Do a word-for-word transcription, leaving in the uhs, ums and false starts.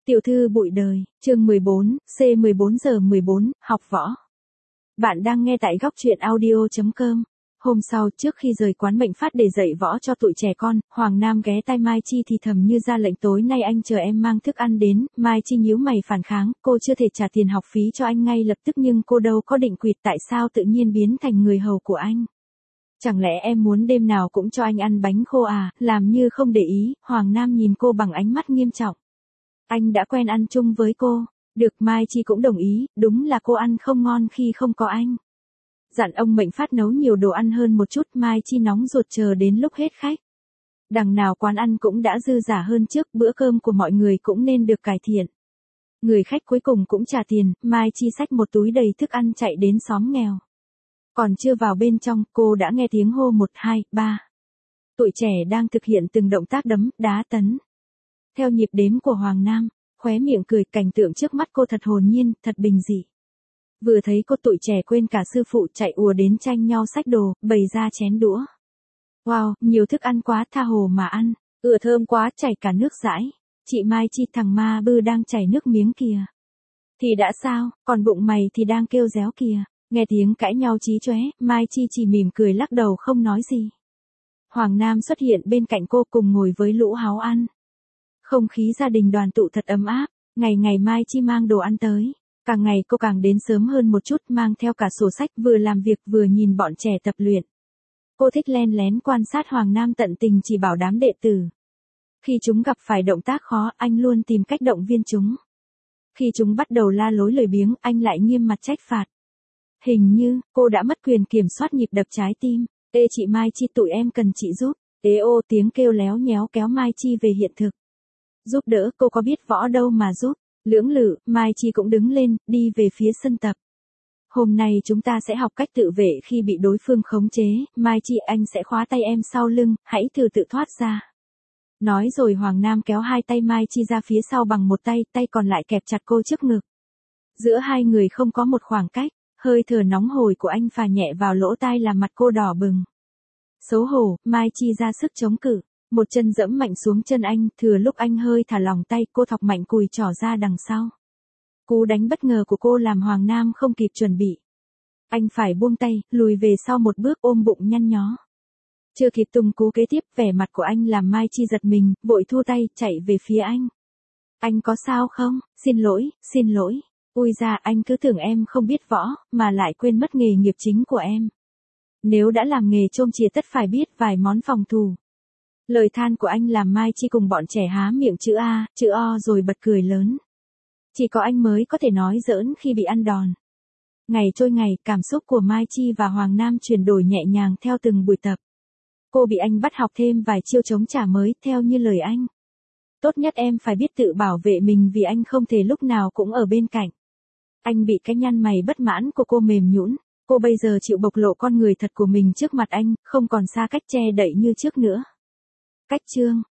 Tiểu thư bụi đời, chương mười bốn, C mười bốn giờ mười bốn, học võ. Bạn đang nghe tại góc truyện audio chấm com. Hôm sau, trước khi rời quán Mệnh Phát để dạy võ cho tụi trẻ con, Hoàng Nam ghé tai Mai Chi thì thầm như ra lệnh tối nay anh chờ em mang thức ăn đến. Mai Chi nhíu mày phản kháng, cô chưa thể trả tiền học phí cho anh ngay lập tức nhưng cô đâu có định quỵt, tại sao tự nhiên biến thành người hầu của anh. Chẳng lẽ em muốn đêm nào cũng cho anh ăn bánh khô à, làm như không để ý. Hoàng Nam nhìn cô bằng ánh mắt nghiêm trọng. Anh đã quen ăn chung với cô. Được, Mai Chi cũng đồng ý, đúng là cô ăn không ngon khi không có anh. Dặn ông Mệnh Phát nấu nhiều đồ ăn hơn một chút, Mai Chi nóng ruột chờ đến lúc hết khách. Đằng nào quán ăn cũng đã dư giả hơn trước, bữa cơm của mọi người cũng nên được cải thiện. Người khách cuối cùng cũng trả tiền, Mai Chi xách một túi đầy thức ăn chạy đến xóm nghèo. Còn chưa vào bên trong, cô đã nghe tiếng hô một, hai, ba. Tụi trẻ đang thực hiện từng động tác đấm, đá, tấn. Theo nhịp đếm của Hoàng Nam, khóe miệng cười, cảnh tượng trước mắt cô thật hồn nhiên, thật bình dị. Vừa thấy cô tụi trẻ quên cả sư phụ chạy ùa đến tranh nhau xách đồ, bày ra chén đũa. Wow, nhiều thức ăn quá, tha hồ mà ăn, ừa thơm quá, chảy cả nước dãi. Chị Mai Chi, thằng ma bư đang chảy nước miếng kìa. Thì đã sao, còn bụng mày thì đang kêu réo kìa. Nghe tiếng cãi nhau chí chóe, Mai Chi chỉ mỉm cười lắc đầu không nói gì. Hoàng Nam xuất hiện bên cạnh cô cùng ngồi với lũ háo ăn. Không khí gia đình đoàn tụ thật ấm áp, ngày ngày Mai Chi mang đồ ăn tới. Càng ngày cô càng đến sớm hơn một chút, mang theo cả sổ sách, vừa làm việc vừa nhìn bọn trẻ tập luyện. Cô thích len lén quan sát Hoàng Nam tận tình chỉ bảo đám đệ tử. Khi chúng gặp phải động tác khó, anh luôn tìm cách động viên chúng. Khi chúng bắt đầu la lối lười biếng, anh lại nghiêm mặt trách phạt. Hình như, cô đã mất quyền kiểm soát nhịp đập trái tim. Ê chị Mai Chi, tụi em cần chị giúp. Ê ô, tiếng kêu léo nhéo kéo Mai Chi về hiện thực. Giúp đỡ, cô có biết võ đâu mà giúp. Lưỡng lự, Mai Chi cũng đứng lên, đi về phía sân tập. Hôm nay chúng ta sẽ học cách tự vệ khi bị đối phương khống chế. Mai Chi, anh sẽ khóa tay em sau lưng, hãy thử tự thoát ra. Nói rồi Hoàng Nam kéo hai tay Mai Chi ra phía sau bằng một tay, tay còn lại kẹp chặt cô trước ngực. Giữa hai người không có một khoảng cách, hơi thở nóng hổi của anh phả nhẹ vào lỗ tai làm mặt cô đỏ bừng. Xấu hổ, Mai Chi ra sức chống cự. Một chân dẫm mạnh xuống chân anh, thừa lúc anh hơi thả lỏng tay, cô thọc mạnh cùi trỏ ra đằng sau. Cú đánh bất ngờ của cô làm Hoàng Nam không kịp chuẩn bị. Anh phải buông tay, lùi về sau một bước, ôm bụng nhăn nhó. Chưa kịp tung cú kế tiếp, vẻ mặt của anh làm Mai Chi giật mình, vội thua tay, chạy về phía anh. Anh có sao không? Xin lỗi, xin lỗi. Ui da, anh cứ tưởng em không biết võ, mà lại quên mất nghề nghiệp chính của em. Nếu đã làm nghề chôm chìa tất phải biết vài món phòng thủ. Lời than của anh làm Mai Chi cùng bọn trẻ há miệng chữ A, chữ O rồi bật cười lớn. Chỉ có anh mới có thể nói giỡn khi bị ăn đòn. Ngày trôi ngày, cảm xúc của Mai Chi và Hoàng Nam chuyển đổi nhẹ nhàng theo từng buổi tập. Cô bị anh bắt học thêm vài chiêu chống trả mới, theo như lời anh. Tốt nhất em phải biết tự bảo vệ mình vì anh không thể lúc nào cũng ở bên cạnh. Anh bị cái nhăn mày bất mãn của cô mềm nhũn. Cô bây giờ chịu bộc lộ con người thật của mình trước mặt anh, không còn xa cách che đậy như trước nữa. Cách chương